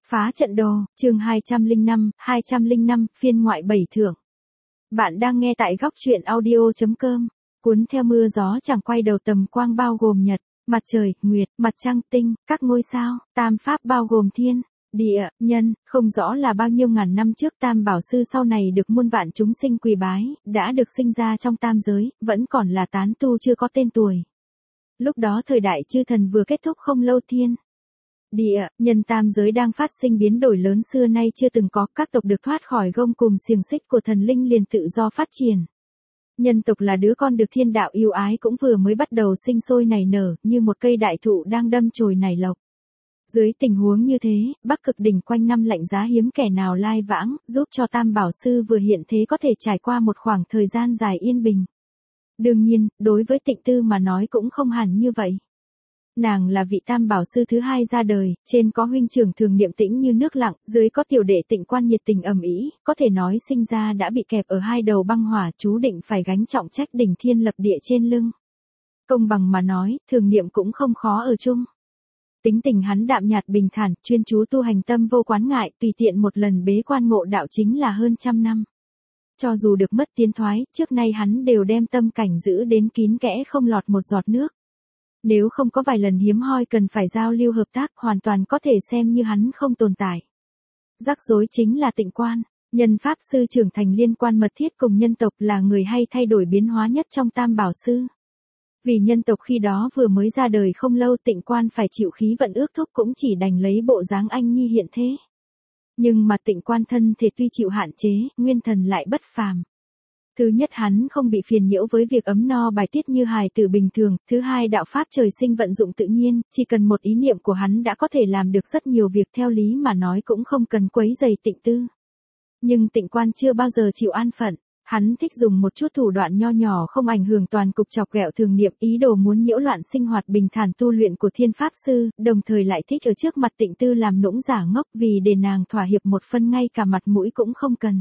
Phá trận đồ, chương 205, phiên ngoại 7 thưởng. Bạn đang nghe tại góc truyện audio.com. Cuốn theo mưa gió chẳng quay đầu tầm quang bao gồm nhật, mặt trời, nguyệt, mặt trăng, tinh, các ngôi sao, tam pháp bao gồm thiên, địa, nhân, không rõ là bao nhiêu ngàn năm trước Tam Bảo Sư sau này được muôn vạn chúng sinh quỳ bái, đã được sinh ra trong tam giới, vẫn còn là tán tu chưa có tên tuổi. Lúc đó thời đại chư thần vừa kết thúc không lâu, thiên, địa, nhân tam giới đang phát sinh biến đổi lớn xưa nay chưa từng có, các tộc được thoát khỏi gông cùm xiềng xích của thần linh liền tự do phát triển. Nhân tộc là đứa con được thiên đạo yêu ái cũng vừa mới bắt đầu sinh sôi nảy nở, như một cây đại thụ đang đâm chồi nảy lộc. Dưới tình huống như thế, Bắc Cực đỉnh quanh năm lạnh giá hiếm kẻ nào lai vãng, giúp cho Tam Bảo Sư vừa hiện thế có thể trải qua một khoảng thời gian dài yên bình. Đương nhiên, đối với Tịnh Tư mà nói cũng không hẳn như vậy. Nàng là vị Tam Bảo Sư thứ hai ra đời, trên có huynh trưởng Thường Niệm tĩnh như nước lặng, dưới có tiểu đệ Tịnh Quan nhiệt tình ầm ĩ, có thể nói sinh ra đã bị kẹp ở hai đầu băng hỏa, chú định phải gánh trọng trách đỉnh thiên lập địa trên lưng. Công bằng mà nói, Thường Niệm cũng không khó ở chung. Tính tình hắn đạm nhạt bình thản, chuyên chú tu hành, tâm vô quán ngại, tùy tiện một lần bế quan ngộ đạo chính là hơn 100 năm. Cho dù được mất tiến thoái, trước nay hắn đều đem tâm cảnh giữ đến kín kẽ không lọt một giọt nước. Nếu không có vài lần hiếm hoi cần phải giao lưu hợp tác, hoàn toàn có thể xem như hắn không tồn tại. Rắc rối chính là Tịnh Quan, nhân pháp sư trưởng thành liên quan mật thiết cùng nhân tộc, là người hay thay đổi biến hóa nhất trong Tam Bảo Sư. Vì nhân tộc khi đó vừa mới ra đời không lâu, Tịnh Quan phải chịu khí vận ước thúc cũng chỉ đành lấy bộ dáng anh nhi hiện thế. Nhưng mà Tịnh Quan thân thể tuy chịu hạn chế, nguyên thần lại bất phàm. Thứ nhất, hắn không bị phiền nhiễu với việc ấm no bài tiết như hài tử bình thường. Thứ hai, đạo pháp trời sinh vận dụng tự nhiên, chỉ cần một ý niệm của hắn đã có thể làm được rất nhiều việc, theo lý mà nói cũng không cần quấy rầy Tịnh Tư. Nhưng Tịnh Quan chưa bao giờ chịu an phận. Hắn thích dùng một chút thủ đoạn nho nhỏ không ảnh hưởng toàn cục chọc ghẹo Thường Niệm, ý đồ muốn nhiễu loạn sinh hoạt bình thản tu luyện của Thiên Pháp Sư, đồng thời lại thích ở trước mặt Tịnh Tư làm nũng giả ngốc, vì để nàng thỏa hiệp một phân ngay cả mặt mũi cũng không cần.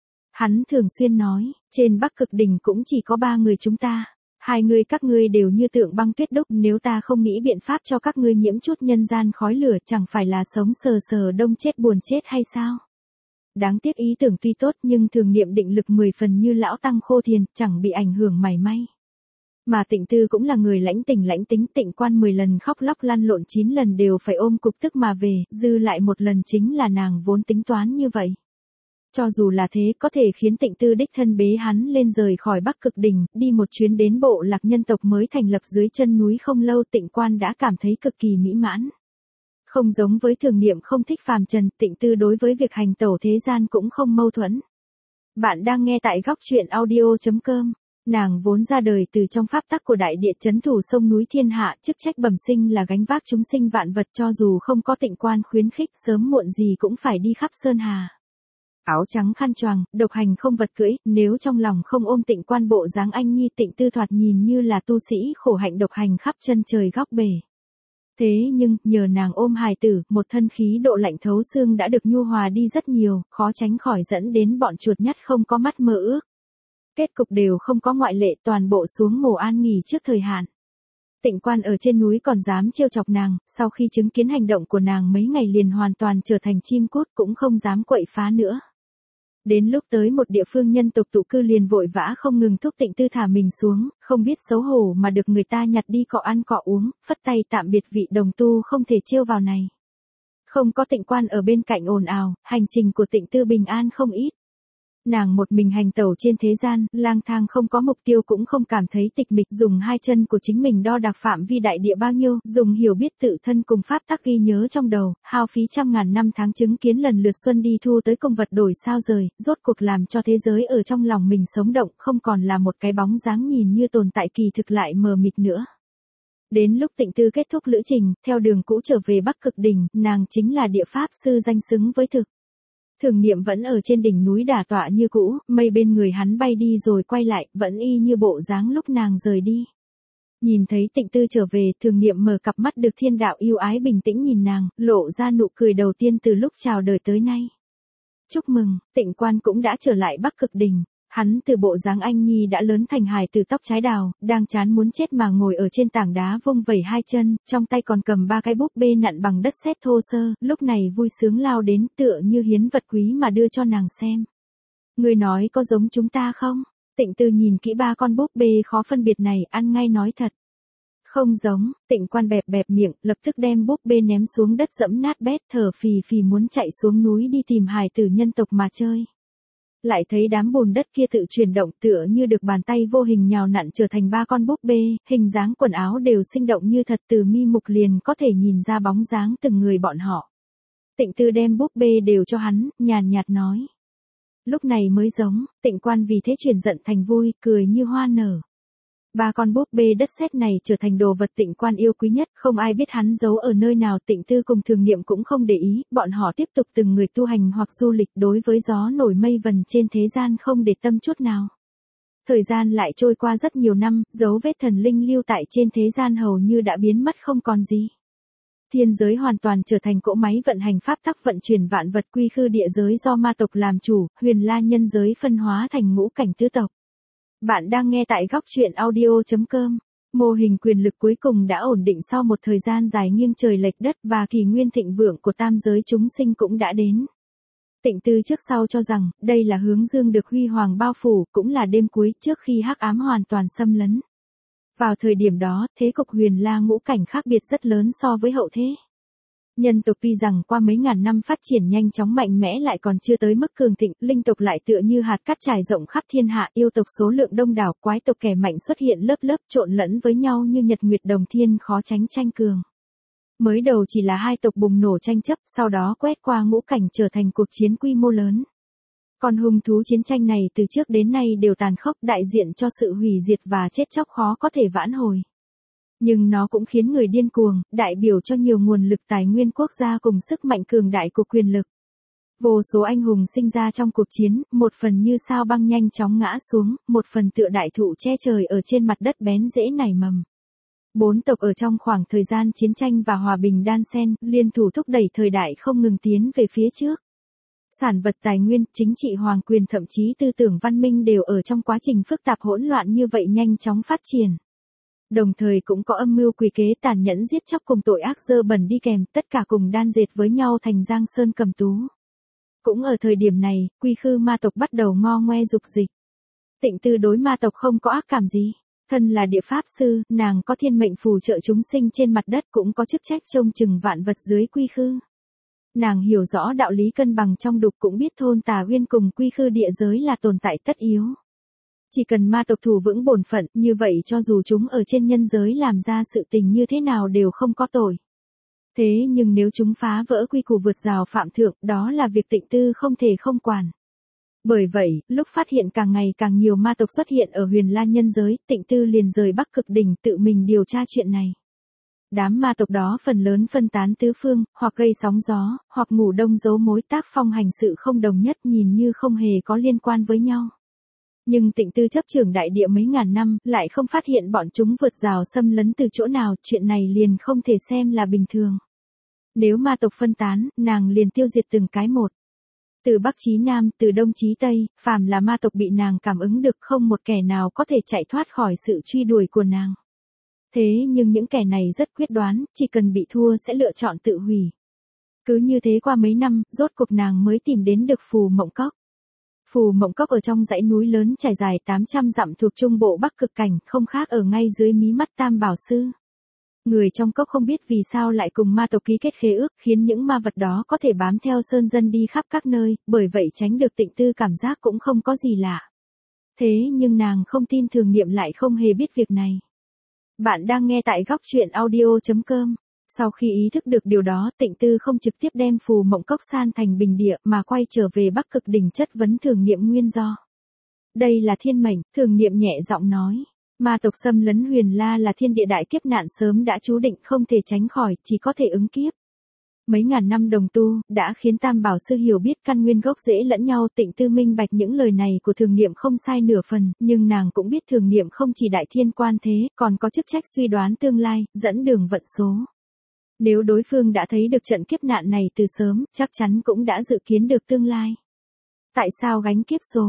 Hắn thường xuyên nói, trên Bắc Cực đỉnh cũng chỉ có 3 người chúng ta, 2 người các ngươi đều như tượng băng tuyết đúc, nếu ta không nghĩ biện pháp cho các ngươi nhiễm chút nhân gian khói lửa, chẳng phải là sống sờ sờ đông chết buồn chết hay sao? Đáng tiếc ý tưởng tuy tốt nhưng Thường Niệm định lực 10 phần như lão tăng khô thiền, chẳng bị ảnh hưởng mảy may. Mà Tịnh Tư cũng là người lãnh tình lãnh tính, Tịnh Quan 10 lần khóc lóc lăn lộn 9 lần đều phải ôm cục tức mà về, dư lại một lần chính là nàng vốn tính toán như vậy. Cho dù là thế, có thể khiến Tịnh Tư đích thân bế hắn lên rời khỏi Bắc Cực đỉnh, đi một chuyến đến bộ lạc nhân tộc mới thành lập dưới chân núi không lâu, Tịnh Quan đã cảm thấy cực kỳ mỹ mãn. Không giống với Thường Niệm không thích phàm trần, Tịnh Tư đối với việc hành tẩu thế gian cũng không mâu thuẫn. Bạn đang nghe tại góc truyện audio.com. Nàng vốn ra đời từ trong pháp tắc của đại địa trấn thủ sông núi thiên hạ, chức trách bẩm sinh là gánh vác chúng sinh vạn vật, cho dù không có Tịnh Quan khuyến khích, sớm muộn gì cũng phải đi khắp sơn hà. Áo trắng khăn choàng, độc hành không vật cưỡi, nếu trong lòng không ôm Tịnh Quan bộ dáng anh nhi, Tịnh Tư thoạt nhìn như là tu sĩ khổ hạnh độc hành khắp chân trời góc bể. Thế nhưng, nhờ nàng ôm hài tử, một thân khí độ lạnh thấu xương đã được nhu hòa đi rất nhiều, khó tránh khỏi dẫn đến bọn chuột nhắt không có mắt mơ ước. Kết cục đều không có ngoại lệ, toàn bộ xuống mồ an nghỉ trước thời hạn. Tịnh Quan ở trên núi còn dám trêu chọc nàng, sau khi chứng kiến hành động của nàng mấy ngày liền hoàn toàn trở thành chim cút, cũng không dám quậy phá nữa. Đến lúc tới một địa phương nhân tộc tụ cư liền vội vã không ngừng thúc Tịnh Tư thả mình xuống, không biết xấu hổ mà được người ta nhặt đi cọ ăn cọ uống, phất tay tạm biệt, vị đồng tu không thể trêu vào này. Không có Tịnh Quan ở bên cạnh ồn ào, hành trình của Tịnh Tư bình an không ít. Nàng một mình hành tẩu trên thế gian, lang thang không có mục tiêu cũng không cảm thấy tịch mịch, dùng hai chân của chính mình đo đạc phạm vi đại địa bao nhiêu, dùng hiểu biết tự thân cùng pháp tắc ghi nhớ trong đầu, hao phí trăm ngàn năm tháng chứng kiến lần lượt xuân đi thu tới công vật đổi sao rời, rốt cuộc làm cho thế giới ở trong lòng mình sống động, không còn là một cái bóng dáng nhìn như tồn tại kỳ thực lại mờ mịt nữa. Đến lúc Tịnh Tư kết thúc lữ trình, theo đường cũ trở về Bắc Cực đỉnh, nàng chính là địa pháp sư danh xứng với thực. Thường Niệm vẫn ở trên đỉnh núi đả tọa như cũ, mây bên người hắn bay đi rồi quay lại, vẫn y như bộ dáng lúc nàng rời đi. Nhìn thấy Tịnh Tư trở về, Thường Niệm mở cặp mắt được thiên đạo yêu ái bình tĩnh nhìn nàng, lộ ra nụ cười đầu tiên từ lúc chào đời tới nay. Chúc mừng, Tịnh Quan cũng đã trở lại Bắc Cực đỉnh. Hắn từ bộ dáng anh nhi đã lớn thành hài từ tóc trái đào, đang chán muốn chết mà ngồi ở trên tảng đá vung vẩy hai chân, trong tay còn cầm ba cái búp bê nặn bằng đất sét thô sơ, lúc này vui sướng lao đến tựa như hiến vật quý mà đưa cho nàng xem. Người nói có giống chúng ta không? Tịnh Tư nhìn kỹ ba con búp bê khó phân biệt này, ăn ngay nói thật. Không giống. Tịnh Quan bẹp bẹp miệng, lập tức đem búp bê ném xuống đất dẫm nát bét, thở phì phì muốn chạy xuống núi đi tìm hài tử nhân tộc mà chơi. Lại thấy đám bùn đất kia tự chuyển động tựa như được bàn tay vô hình nhào nặn trở thành ba con búp bê, hình dáng quần áo đều sinh động như thật, từ mi mục liền có thể nhìn ra bóng dáng từng người bọn họ. Tịnh Tư đem búp bê đều cho hắn, nhàn nhạt nói. Lúc này mới giống. Tịnh Quan vì thế chuyển giận thành vui, cười như hoa nở. Ba con búp bê đất sét này trở thành đồ vật Tịnh Quan yêu quý nhất, không ai biết hắn giấu ở nơi nào. Tịnh Tư cùng Thường Niệm cũng không để ý, bọn họ tiếp tục từng người tu hành hoặc du lịch, đối với gió nổi mây vần trên thế gian không để tâm chút nào. Thời gian lại trôi qua rất nhiều năm, dấu vết thần linh lưu tại trên thế gian hầu như đã biến mất không còn gì. Thiên giới hoàn toàn trở thành cỗ máy vận hành pháp tắc vận chuyển vạn vật, quy khư địa giới do ma tộc làm chủ, huyền la nhân giới phân hóa thành ngũ cảnh tứ tộc. Bạn đang nghe tại góc truyện audio.com. Mô hình quyền lực cuối cùng đã ổn định sau một thời gian dài nghiêng trời lệch đất, và kỷ nguyên thịnh vượng của tam giới chúng sinh cũng đã đến. Tịnh Tư trước sau cho rằng, đây là hướng dương được huy hoàng bao phủ, cũng là đêm cuối trước khi hắc ám hoàn toàn xâm lấn. Vào thời điểm đó, thế cục huyền la ngũ cảnh khác biệt rất lớn so với hậu thế. Nhân tộc tuy rằng qua mấy ngàn năm phát triển nhanh chóng mạnh mẽ lại còn chưa tới mức cường thịnh, linh tộc lại tựa như hạt cát trải rộng khắp thiên hạ, yêu tộc số lượng đông đảo, quái tộc kẻ mạnh xuất hiện lớp lớp trộn lẫn với nhau như nhật nguyệt đồng thiên, khó tránh tranh cường. Mới đầu chỉ là hai tộc bùng nổ tranh chấp, sau đó quét qua ngũ cảnh trở thành cuộc chiến quy mô lớn. Còn hung thú chiến tranh này từ trước đến nay đều tàn khốc, đại diện cho sự hủy diệt và chết chóc khó có thể vãn hồi. Nhưng nó cũng khiến người điên cuồng, đại biểu cho nhiều nguồn lực tài nguyên quốc gia cùng sức mạnh cường đại của quyền lực. Vô số anh hùng sinh ra trong cuộc chiến, một phần như sao băng nhanh chóng ngã xuống, một phần tựa đại thụ che trời ở trên mặt đất bén rễ nảy mầm. Bốn tộc ở trong khoảng thời gian chiến tranh và hòa bình đan xen, liên thủ thúc đẩy thời đại không ngừng tiến về phía trước. Sản vật tài nguyên, chính trị hoàng quyền thậm chí tư tưởng văn minh đều ở trong quá trình phức tạp hỗn loạn như vậy nhanh chóng phát triển. Đồng thời cũng có âm mưu quỷ kế tàn nhẫn giết chóc cùng tội ác dơ bẩn đi kèm, tất cả cùng đan dệt với nhau thành Giang Sơn Cầm Tú. Cũng ở thời điểm này, quy khư ma tộc bắt đầu ngo ngoe dục dịch. Tịnh Tư đối ma tộc không có ác cảm gì. Thân là địa pháp sư, nàng có thiên mệnh phù trợ chúng sinh trên mặt đất, cũng có chức trách trông chừng vạn vật dưới quy khư. Nàng hiểu rõ đạo lý cân bằng trong đục, cũng biết thôn Tà Uyên cùng quy khư địa giới là tồn tại tất yếu. Chỉ cần ma tộc thủ vững bổn phận, như vậy cho dù chúng ở trên nhân giới làm ra sự tình như thế nào đều không có tội. Thế nhưng nếu chúng phá vỡ quy củ vượt rào phạm thượng, đó là việc Tịnh Tư không thể không quản. Bởi vậy, lúc phát hiện càng ngày càng nhiều ma tộc xuất hiện ở huyền la nhân giới, Tịnh Tư liền rời Bắc Cực Đỉnh tự mình điều tra chuyện này. Đám ma tộc đó phần lớn phân tán tứ phương, hoặc gây sóng gió, hoặc ngủ đông giấu mối, tác phong hành sự không đồng nhất, nhìn như không hề có liên quan với nhau. Nhưng Tịnh Tư chấp trưởng đại địa mấy ngàn năm, lại không phát hiện bọn chúng vượt rào xâm lấn từ chỗ nào, chuyện này liền không thể xem là bình thường. Nếu ma tộc phân tán, nàng liền tiêu diệt từng cái một. Từ Bắc chí Nam, từ Đông chí Tây, phàm là ma tộc bị nàng cảm ứng được, không một kẻ nào có thể chạy thoát khỏi sự truy đuổi của nàng. Thế nhưng những kẻ này rất quyết đoán, chỉ cần bị thua sẽ lựa chọn tự hủy. Cứ như thế qua mấy năm, rốt cuộc nàng mới tìm đến được Phù Mộng Cốc. Phù Mộng Cốc ở trong dãy núi lớn trải dài 800 dặm thuộc trung bộ Bắc Cực Cảnh, không khác ở ngay dưới mí mắt Tam Bảo Sư. Người trong cốc không biết vì sao lại cùng ma tộc ký kết khế ước, khiến những ma vật đó có thể bám theo sơn dân đi khắp các nơi, bởi vậy tránh được Tịnh Tư cảm giác cũng không có gì lạ. Thế nhưng nàng không tin Thường Niệm lại không hề biết việc này. Bạn đang nghe tại góc truyện audio.com. Sau khi ý thức được điều đó, Tịnh Tư không trực tiếp đem Phù Mộng Cốc san thành bình địa, mà quay trở về Bắc Cực Đỉnh chất vấn Thường Niệm nguyên do. Đây là thiên mệnh, Thường Niệm nhẹ giọng nói. Ma tộc xâm lấn huyền la là thiên địa đại kiếp nạn sớm đã chú định, không thể tránh khỏi, chỉ có thể ứng kiếp. Mấy ngàn năm đồng tu, đã khiến Tam Bảo Sư hiểu biết căn nguyên gốc rễ lẫn nhau. Tịnh Tư minh bạch những lời này của Thường Niệm không sai nửa phần, nhưng nàng cũng biết Thường Niệm không chỉ đại thiên quan thế, còn có chức trách suy đoán tương lai, dẫn đường vận số. Nếu đối phương đã thấy được trận kiếp nạn này từ sớm, chắc chắn cũng đã dự kiến được tương lai. Tại sao gánh kiếp số?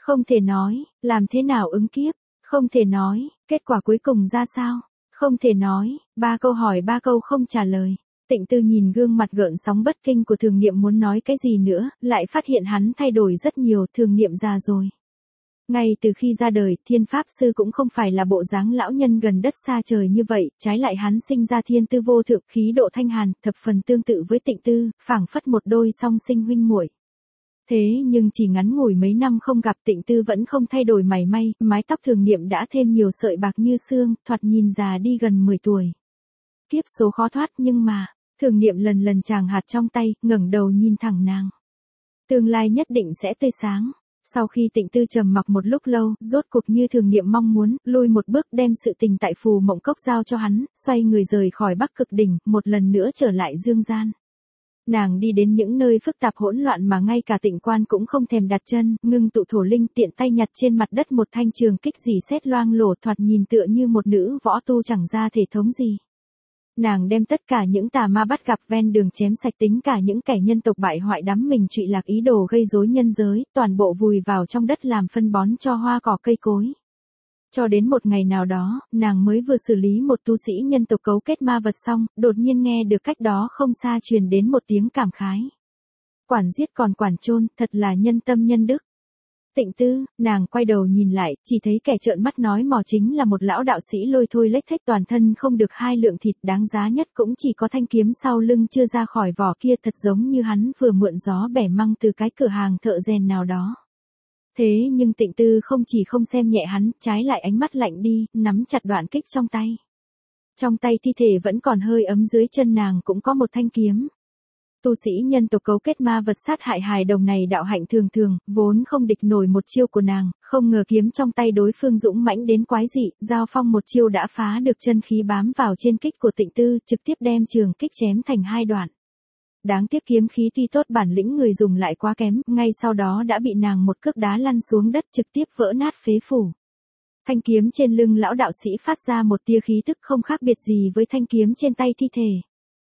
Không thể nói, làm thế nào ứng kiếp, không thể nói, kết quả cuối cùng ra sao, không thể nói, 3 câu hỏi 3 câu không trả lời. Tịnh Tư nhìn gương mặt gợn sóng bất kinh của Thường Niệm muốn nói cái gì nữa, lại phát hiện hắn thay đổi rất nhiều. Thường Niệm già rồi. Ngay từ khi ra đời, Thiên Pháp Sư cũng không phải là bộ dáng lão nhân gần đất xa trời như vậy, trái lại hắn sinh ra thiên tư vô thượng, khí độ thanh hàn, thập phần tương tự với Tịnh Tư, phảng phất một đôi song sinh huynh muội. Thế nhưng chỉ ngắn ngủi mấy năm không gặp, Tịnh Tư vẫn không thay đổi mảy may, mái tóc Thường Niệm đã thêm nhiều sợi bạc như xương, thoạt nhìn già đi gần 10 tuổi. Kiếp số khó thoát nhưng mà, Thường Niệm lần lần chàng hạt trong tay, ngẩng đầu nhìn thẳng nàng. Tương lai nhất định sẽ tươi sáng. Sau khi Tịnh Tư trầm mặc một lúc lâu, rốt cuộc như Thường Niệm mong muốn, lui một bước đem sự tình tại Phù Mộng Cốc giao cho hắn, xoay người rời khỏi Bắc Cực Đỉnh, một lần nữa trở lại dương gian. Nàng đi đến những nơi phức tạp hỗn loạn mà ngay cả Tịnh Quan cũng không thèm đặt chân, ngưng tụ thổ linh, tiện tay nhặt trên mặt đất một thanh trường kích rỉ sét loang lổ, thoạt nhìn tựa như một nữ võ tu chẳng ra thể thống gì. Nàng đem tất cả những tà ma bắt gặp ven đường chém sạch, tính cả những kẻ nhân tộc bại hoại đắm mình trụy lạc ý đồ gây rối nhân giới, toàn bộ vùi vào trong đất làm phân bón cho hoa cỏ cây cối. Cho đến một ngày nào đó, nàng mới vừa xử lý một tu sĩ nhân tộc cấu kết ma vật xong, đột nhiên nghe được cách đó không xa truyền đến một tiếng cảm khái. Quản giết còn quản chôn, thật là nhân tâm nhân đức. Tịnh Tư, nàng quay đầu nhìn lại, chỉ thấy kẻ trợn mắt nói mò chính là một lão đạo sĩ lôi thôi lếch thếch, toàn thân không được 2 lượng thịt, đáng giá nhất cũng chỉ có thanh kiếm sau lưng chưa ra khỏi vỏ kia, thật giống như hắn vừa mượn gió bẻ măng từ cái cửa hàng thợ rèn nào đó. Thế nhưng Tịnh Tư không chỉ không xem nhẹ hắn, trái lại ánh mắt lạnh đi, nắm chặt đoạn kích trong tay. Trong tay thi thể vẫn còn hơi ấm, dưới chân nàng cũng có một thanh kiếm. Tu sĩ nhân tộc cấu kết ma vật sát hại hài đồng này đạo hạnh thường thường, vốn không địch nổi một chiêu của nàng, không ngờ kiếm trong tay đối phương dũng mãnh đến quái dị, giao phong một chiêu đã phá được chân khí bám vào trên kích của Tịnh Tư, trực tiếp đem trường kích chém thành 2 đoạn. Đáng tiếc kiếm khí tuy tốt, bản lĩnh người dùng lại quá kém, ngay sau đó đã bị nàng một cước đá lăn xuống đất, trực tiếp vỡ nát phế phủ. Thanh kiếm trên lưng lão đạo sĩ phát ra một tia khí tức không khác biệt gì với thanh kiếm trên tay thi thể.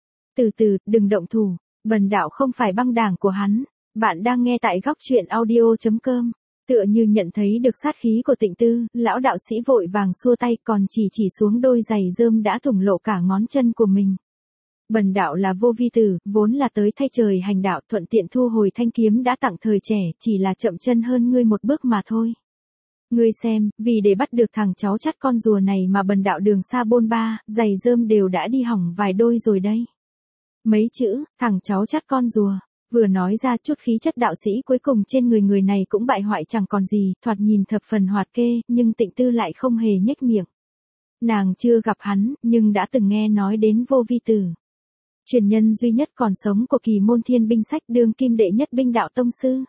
Từ từ, đừng động thủ. Bần đạo không phải băng đảng của hắn. Bạn đang nghe tại góc truyện audio.com. Tựa như nhận thấy được sát khí của Tịnh Tư, lão đạo sĩ vội vàng xua tay, còn chỉ xuống đôi giày rơm đã thủng lộ cả ngón chân của mình. Bần đạo là Vô Vi Tử, vốn là tới thay trời hành đạo, thuận tiện thu hồi thanh kiếm đã tặng thời trẻ, chỉ là chậm chân hơn ngươi một bước mà thôi. Ngươi xem, vì để bắt được thằng cháu chắt con rùa này mà bần đạo đường xa bôn ba, giày rơm đều đã đi hỏng vài đôi rồi đây. Mấy chữ, thằng cháu chắt con rùa, vừa nói ra chút khí chất đạo sĩ cuối cùng trên người này cũng bại hoại chẳng còn gì, thoạt nhìn thập phần hoạt kê, nhưng Tịnh Tư lại không hề nhếch miệng. Nàng chưa gặp hắn, nhưng đã từng nghe nói đến Vô Vi Tử. Truyền nhân duy nhất còn sống của Kỳ Môn Thiên Binh Sách, đương kim đệ nhất binh đạo tông sư.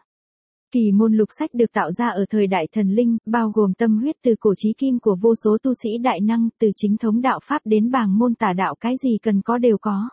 Kỳ môn lục sách được tạo ra ở thời đại thần linh, bao gồm tâm huyết từ cổ chí kim của vô số tu sĩ đại năng, từ chính thống đạo pháp đến bàng môn tả đạo, cái gì cần có đều có.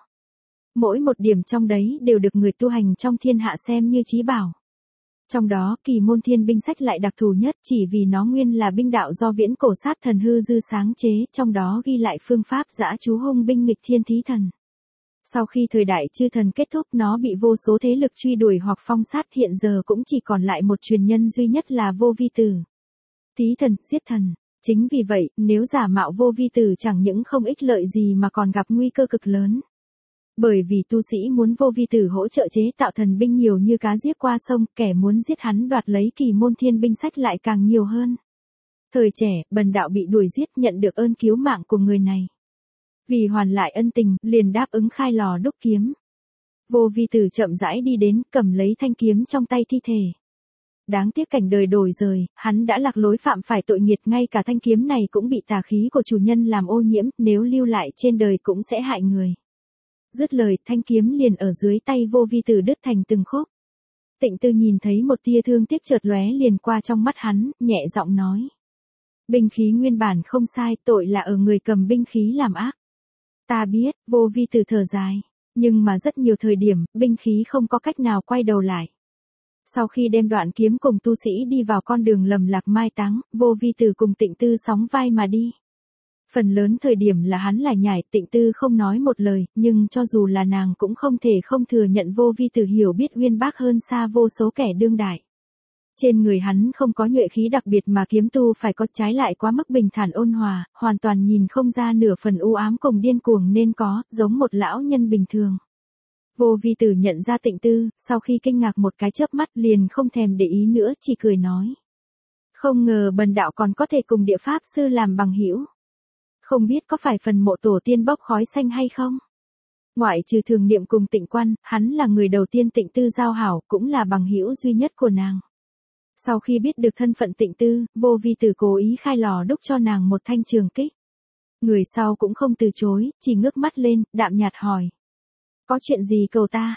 Mỗi một điểm trong đấy đều được người tu hành trong thiên hạ xem như chí bảo. Trong đó, Kỳ Môn Thiên Binh Sách lại đặc thù nhất, chỉ vì nó nguyên là binh đạo do viễn cổ sát thần Hư Dư sáng chế, trong đó ghi lại phương pháp dã chú hung binh nghịch thiên thí thần. Sau khi thời đại chư thần kết thúc, nó bị vô số thế lực truy đuổi hoặc phong sát, hiện giờ cũng chỉ còn lại một truyền nhân duy nhất là Vô Vi Tử. Thí thần, giết thần. Chính vì vậy, nếu giả mạo Vô Vi Tử chẳng những không ích lợi gì mà còn gặp nguy cơ cực lớn. Bởi vì tu sĩ muốn Vô Vi Tử hỗ trợ chế tạo thần binh nhiều như cá giết qua sông, kẻ muốn giết hắn đoạt lấy Kỳ Môn Thiên Binh Sách lại càng nhiều hơn. Thời trẻ, bần đạo bị đuổi giết, nhận được ơn cứu mạng của người này. Vì hoàn lại ân tình, liền đáp ứng khai lò đúc kiếm. Vô Vi Tử chậm rãi đi đến, cầm lấy thanh kiếm trong tay thi thể. Đáng tiếc cảnh đời đổi rời, hắn đã lạc lối phạm phải tội nghiệt, ngay cả thanh kiếm này cũng bị tà khí của chủ nhân làm ô nhiễm, nếu lưu lại trên đời cũng sẽ hại người. Dứt lời, thanh kiếm liền ở dưới tay Vô Vi Tử đứt thành từng khúc. Tịnh Tư nhìn thấy một tia thương tiếc chợt lóe liền qua trong mắt hắn, nhẹ giọng nói. Binh khí nguyên bản không sai, tội là ở người cầm binh khí làm ác. Ta biết, Vô Vi Tử thở dài, nhưng mà rất nhiều thời điểm, binh khí không có cách nào quay đầu lại. Sau khi đem đoạn kiếm cùng tu sĩ đi vào con đường lầm lạc mai táng, Vô Vi Tử cùng Tịnh Tư sóng vai mà đi. Phần lớn thời điểm là hắn lải nhải, Tịnh Tư không nói một lời, nhưng cho dù là nàng cũng không thể không thừa nhận Vô Vi Tử hiểu biết uyên bác hơn xa vô số kẻ đương đại. Trên người hắn không có nhuệ khí đặc biệt mà kiếm tu phải có, trái lại quá mức bình thản ôn hòa, hoàn toàn nhìn không ra nửa phần u ám cùng điên cuồng nên có, giống một lão nhân bình thường. Vô Vi Tử nhận ra Tịnh Tư, sau khi kinh ngạc một cái chớp mắt liền không thèm để ý nữa, chỉ cười nói. Không ngờ bần đạo còn có thể cùng địa pháp sư làm bằng hữu. Không biết có phải phần mộ tổ tiên bốc khói xanh hay không? Ngoại trừ Thường Niệm cùng Tịnh Quan, hắn là người đầu tiên Tịnh Tư giao hảo, cũng là bằng hữu duy nhất của nàng. Sau khi biết được thân phận Tịnh Tư, Vô Vi Tử cố ý khai lò đúc cho nàng một thanh trường kích. Người sau cũng không từ chối, chỉ ngước mắt lên, đạm nhạt hỏi. Có chuyện gì cầu ta?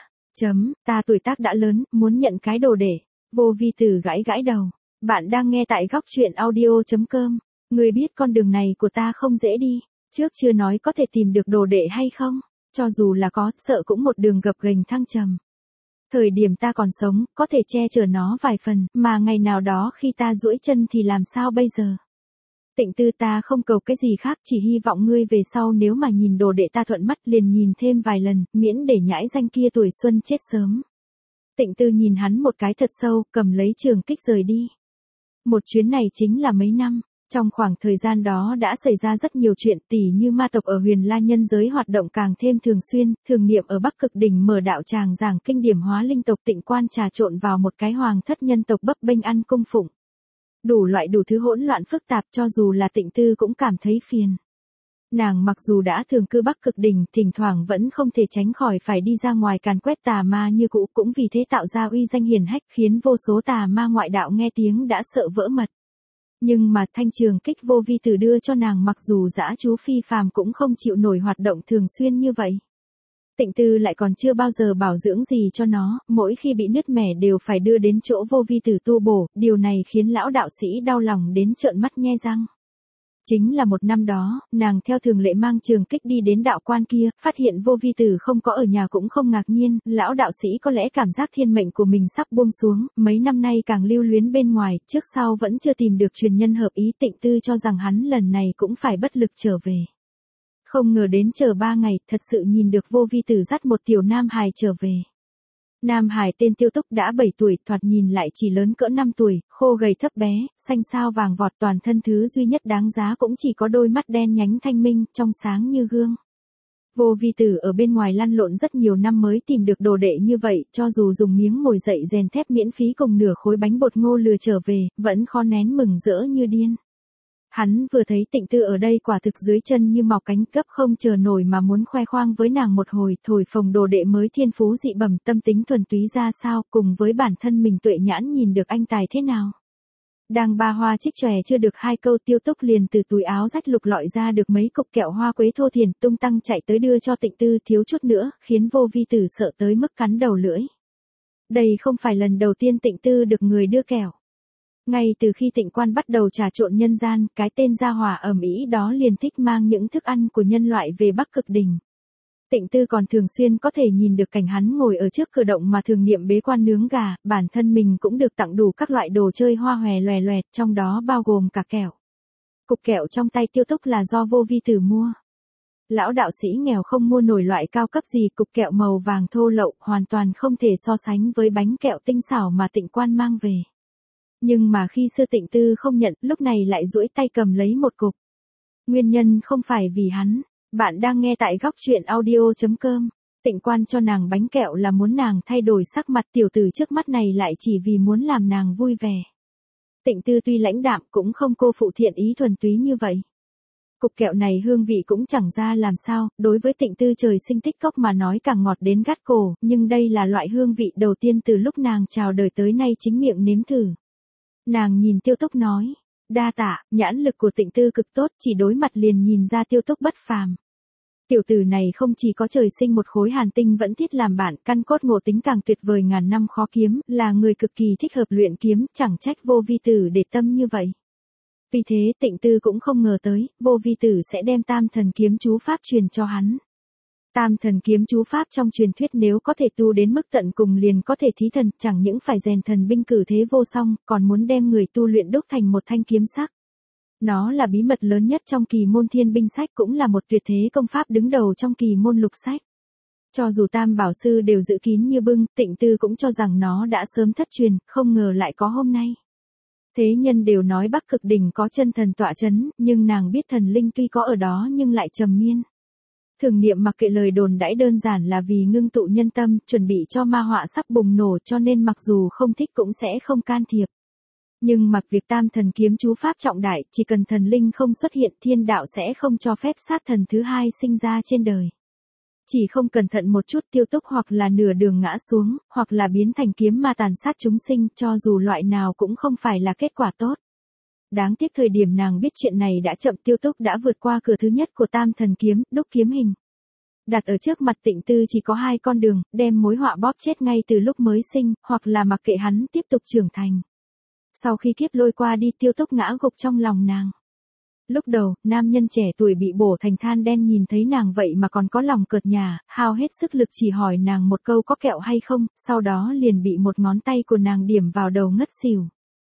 Ta tuổi tác đã lớn, muốn nhận cái đồ để. Vô Vi Tử gãi gãi đầu. Bạn đang nghe tại góc truyện audio.com. Người biết con đường này của ta không dễ đi. Trước chưa nói có thể tìm được đồ đệ hay không. Cho dù là có, sợ cũng một đường gập ghềnh thăng trầm. Thời điểm ta còn sống, có thể che chở nó vài phần, mà ngày nào đó khi ta duỗi chân thì làm sao bây giờ? Tịnh Tư, ta không cầu cái gì khác, chỉ hy vọng ngươi về sau nếu mà nhìn đồ đệ ta thuận mắt liền nhìn thêm vài lần, miễn để nhãi danh kia tuổi xuân chết sớm. Tịnh Tư nhìn hắn một cái thật sâu, cầm lấy trường kích rời đi. Một chuyến này chính là mấy năm. Trong khoảng thời gian đó đã xảy ra rất nhiều chuyện, tỉ như ma tộc ở Huyền La nhân giới hoạt động càng thêm thường xuyên, Thường Niệm ở Bắc Cực đỉnh mở đạo tràng giảng kinh điểm hóa linh tộc, Tịnh Quan trà trộn vào một cái hoàng thất nhân tộc bấp bênh ăn cung phụng. Đủ loại đủ thứ hỗn loạn phức tạp, cho dù là Tịnh Tư cũng cảm thấy phiền. Nàng mặc dù đã thường cư Bắc Cực đỉnh, thỉnh thoảng vẫn không thể tránh khỏi phải đi ra ngoài càn quét tà ma như cũ, cũng vì thế tạo ra uy danh hiển hách, khiến vô số tà ma ngoại đạo nghe tiếng đã sợ vỡ mật. Nhưng mà thanh trường kích Vô Vi Tử đưa cho nàng mặc dù dã chú phi phàm cũng không chịu nổi hoạt động thường xuyên như vậy. Tịnh Tư lại còn chưa bao giờ bảo dưỡng gì cho nó, mỗi khi bị nứt mẻ đều phải đưa đến chỗ Vô Vi Tử tu bổ, điều này khiến lão đạo sĩ đau lòng đến trợn mắt nhe răng. Chính là một năm đó, nàng theo thường lệ mang trường kích đi đến đạo quan kia, phát hiện Vô Vi Tử không có ở nhà cũng không ngạc nhiên, lão đạo sĩ có lẽ cảm giác thiên mệnh của mình sắp buông xuống, mấy năm nay càng lưu luyến bên ngoài, trước sau vẫn chưa tìm được truyền nhân hợp ý. Tịnh Tư cho rằng hắn lần này cũng phải bất lực trở về. Không ngờ đến chờ 3 ngày, thật sự nhìn được Vô Vi Tử dắt một tiểu nam hài trở về. Nam Hải tên Tiêu Túc đã 7 tuổi, thoạt nhìn lại chỉ lớn cỡ 5 tuổi, khô gầy thấp bé, xanh xao vàng vọt, toàn thân thứ duy nhất đáng giá cũng chỉ có đôi mắt đen nhánh thanh minh, trong sáng như gương. Vô Vi Tử ở bên ngoài lăn lộn rất nhiều năm mới tìm được đồ đệ như vậy, cho dù dùng miếng mồi dậy rèn thép miễn phí cùng nửa khối bánh bột ngô lừa trở về, vẫn khó nén mừng rỡ như điên. Hắn vừa thấy Tịnh Tư ở đây quả thực dưới chân như mọc cánh, cấp không chờ nổi mà muốn khoe khoang với nàng một hồi, thổi phồng đồ đệ mới thiên phú dị bẩm, tâm tính thuần túy ra sao, cùng với bản thân mình tuệ nhãn nhìn được anh tài thế nào. Đang ba hoa trích chòe chưa được 2 câu, Tiêu Túc liền từ túi áo rách lục lọi ra được mấy cục kẹo hoa quế thô thiển, tung tăng chạy tới đưa cho Tịnh Tư, thiếu chút nữa khiến Vô Vi Tử sợ tới mức cắn đầu lưỡi. Đây không phải lần đầu tiên Tịnh Tư được người đưa kẹo. Ngay từ khi Tịnh Quan bắt đầu trà trộn nhân gian, cái tên gia hỏa ầm ĩ đó liền thích mang những thức ăn của nhân loại về Bắc Cực đỉnh. Tịnh Tư còn thường xuyên có thể nhìn được cảnh hắn ngồi ở trước cửa động mà Thường Niệm bế quan nướng gà, bản thân mình cũng được tặng đủ các loại đồ chơi hoa hòe loè loẹt, trong đó bao gồm cả kẹo. Cục kẹo trong tay Tiêu Túc là do Vô Vi Tử mua. Lão đạo sĩ nghèo không mua nổi loại cao cấp gì, cục kẹo màu vàng thô lậu, hoàn toàn không thể so sánh với bánh kẹo tinh xảo mà Tịnh Quan mang về. Nhưng mà khi xưa Tịnh Tư không nhận, lúc này lại duỗi tay cầm lấy một cục. Nguyên nhân không phải vì hắn. Bạn đang nghe tại góc truyện audio.com. Tịnh Quan cho nàng bánh kẹo là muốn nàng thay đổi sắc mặt, tiểu tử trước mắt này lại chỉ vì muốn làm nàng vui vẻ. Tịnh Tư tuy lãnh đạm cũng không cô phụ thiện ý thuần túy như vậy. Cục kẹo này hương vị cũng chẳng ra làm sao, đối với Tịnh Tư trời sinh tích cốc mà nói càng ngọt đến gắt cổ, nhưng đây là loại hương vị đầu tiên từ lúc nàng chào đời tới nay chính miệng nếm thử. Nàng nhìn Tiêu Túc nói, đa tạ, nhãn lực của Tịnh Tư cực tốt, chỉ đối mặt liền nhìn ra Tiêu Túc bất phàm. Tiểu tử này không chỉ có trời sinh một khối hàn tinh vẫn thiết làm bạn, căn cốt ngộ tính càng tuyệt vời ngàn năm khó kiếm, là người cực kỳ thích hợp luyện kiếm, chẳng trách Vô Vi Tử để tâm như vậy. Vì thế Tịnh Tư cũng không ngờ tới, Vô Vi Tử sẽ đem Tam Thần Kiếm chú pháp truyền cho hắn. Tam Thần Kiếm chú pháp trong truyền thuyết nếu có thể tu đến mức tận cùng liền có thể thí thần, chẳng những phải rèn thần binh cử thế vô song, còn muốn đem người tu luyện đúc thành một thanh kiếm sắc. Nó là bí mật lớn nhất trong kỳ môn thiên binh sách, cũng là một tuyệt thế công pháp đứng đầu trong kỳ môn lục sách. Cho dù tam bảo sư đều giữ kín như bưng, Tịnh Tư cũng cho rằng nó đã sớm thất truyền, không ngờ lại có hôm nay. Thế nhân đều nói Bắc Cực Đỉnh có chân thần tọa chấn, nhưng nàng biết thần linh tuy có ở đó nhưng lại trầm miên. Thường niệm mặc kệ lời đồn đãi đơn giản là vì ngưng tụ nhân tâm, chuẩn bị cho ma họa sắp bùng nổ cho nên mặc dù không thích cũng sẽ không can thiệp. Nhưng mặc việc tam thần kiếm chú pháp trọng đại, chỉ cần thần linh không xuất hiện thiên đạo sẽ không cho phép sát thần thứ hai sinh ra trên đời. Chỉ không cẩn thận một chút Tiêu Túc hoặc là nửa đường ngã xuống, hoặc là biến thành kiếm ma tàn sát chúng sinh, cho dù loại nào cũng không phải là kết quả tốt. Đáng tiếc thời điểm nàng biết chuyện này đã chậm, Tiêu Túc đã vượt qua cửa thứ nhất của tam thần kiếm, đúc kiếm hình. Đặt ở trước mặt Tịnh Tư chỉ có hai con đường, đem mối họa bóp chết ngay từ lúc mới sinh, hoặc là mặc kệ hắn tiếp tục trưởng thành. Sau khi kiếp lôi qua đi Tiêu Túc ngã gục trong lòng nàng. Lúc đầu, nam nhân trẻ tuổi bị bổ thành than đen nhìn thấy nàng vậy mà còn có lòng cợt nhả, hao hết sức lực chỉ hỏi nàng một câu có kẹo hay không, sau đó liền bị một ngón tay của nàng điểm vào đầu ngất xỉu.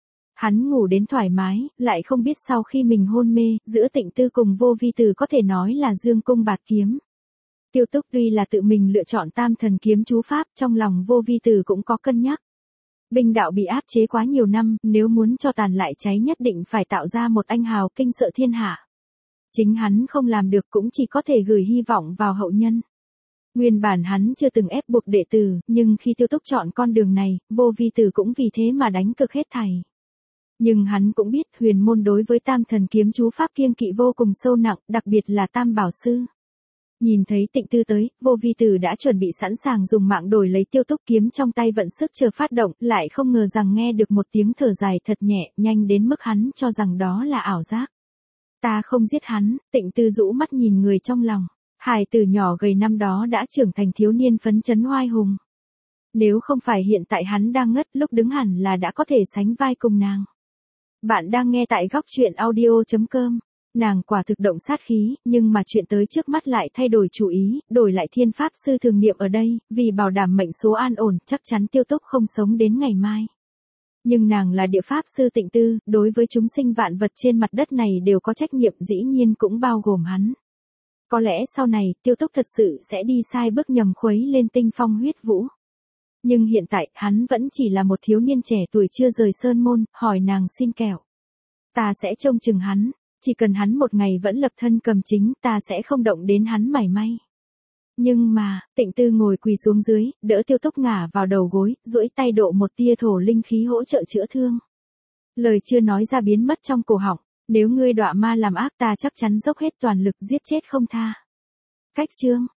Hắn ngủ đến thoải mái, lại không biết sau khi mình hôn mê, giữa Tịnh Tư cùng Vô Vi Tử có thể nói là dương cung bạt kiếm. Tiêu Túc tuy là tự mình lựa chọn tam thần kiếm chú pháp, trong lòng Vô Vi Tử cũng có cân nhắc. Binh đạo bị áp chế quá nhiều năm, nếu muốn cho tàn lại cháy nhất định phải tạo ra một anh hào kinh sợ thiên hạ. Chính hắn không làm được cũng chỉ có thể gửi hy vọng vào hậu nhân. Nguyên bản hắn chưa từng ép buộc đệ tử, nhưng khi Tiêu Túc chọn con đường này, Vô Vi Tử cũng vì thế mà đánh cực hết thảy. Nhưng hắn cũng biết huyền môn đối với tam thần kiếm chú pháp kiêng kỵ vô cùng sâu nặng, đặc biệt là tam bảo sư. Nhìn thấy Tịnh Tư tới, Vô Vi Tử đã chuẩn bị sẵn sàng dùng mạng đổi lấy Tiêu Túc kiếm trong tay vận sức chờ phát động, lại không ngờ rằng nghe được một tiếng thở dài thật nhẹ, nhanh đến mức hắn cho rằng đó là ảo giác. Ta không giết hắn, Tịnh Tư rũ mắt nhìn người trong lòng. Hài tử nhỏ gầy năm đó đã trưởng thành thiếu niên phấn chấn oai hùng. Nếu không phải hiện tại hắn đang ngất, lúc đứng hẳn là đã có thể sánh vai cùng nàng. Bạn đang nghe tại góc truyện audio.com. Nàng quả thực động sát khí, nhưng mà chuyện tới trước mắt lại thay đổi chủ ý, đổi lại thiên pháp sư thường niệm ở đây, vì bảo đảm mệnh số an ổn, chắc chắn Tiêu Túc không sống đến ngày mai. Nhưng nàng là địa pháp sư Tịnh Tư, đối với chúng sinh vạn vật trên mặt đất này đều có trách nhiệm, dĩ nhiên cũng bao gồm hắn. Có lẽ sau này, Tiêu Túc thật sự sẽ đi sai bước nhầm khuấy lên tinh phong huyết vũ. Nhưng hiện tại, hắn vẫn chỉ là một thiếu niên trẻ tuổi chưa rời sơn môn, hỏi nàng xin kẹo. Ta sẽ trông chừng hắn. Chỉ cần hắn một ngày vẫn lập thân cầm chính, ta sẽ không động đến hắn mảy may. Nhưng mà, Tịnh Tư ngồi quỳ xuống dưới, đỡ Tiêu Túc ngả vào đầu gối, duỗi tay độ một tia thổ linh khí hỗ trợ chữa thương. Lời chưa nói ra biến mất trong cổ họng, nếu ngươi đọa ma làm ác ta chắc chắn dốc hết toàn lực giết chết không tha. Cách chương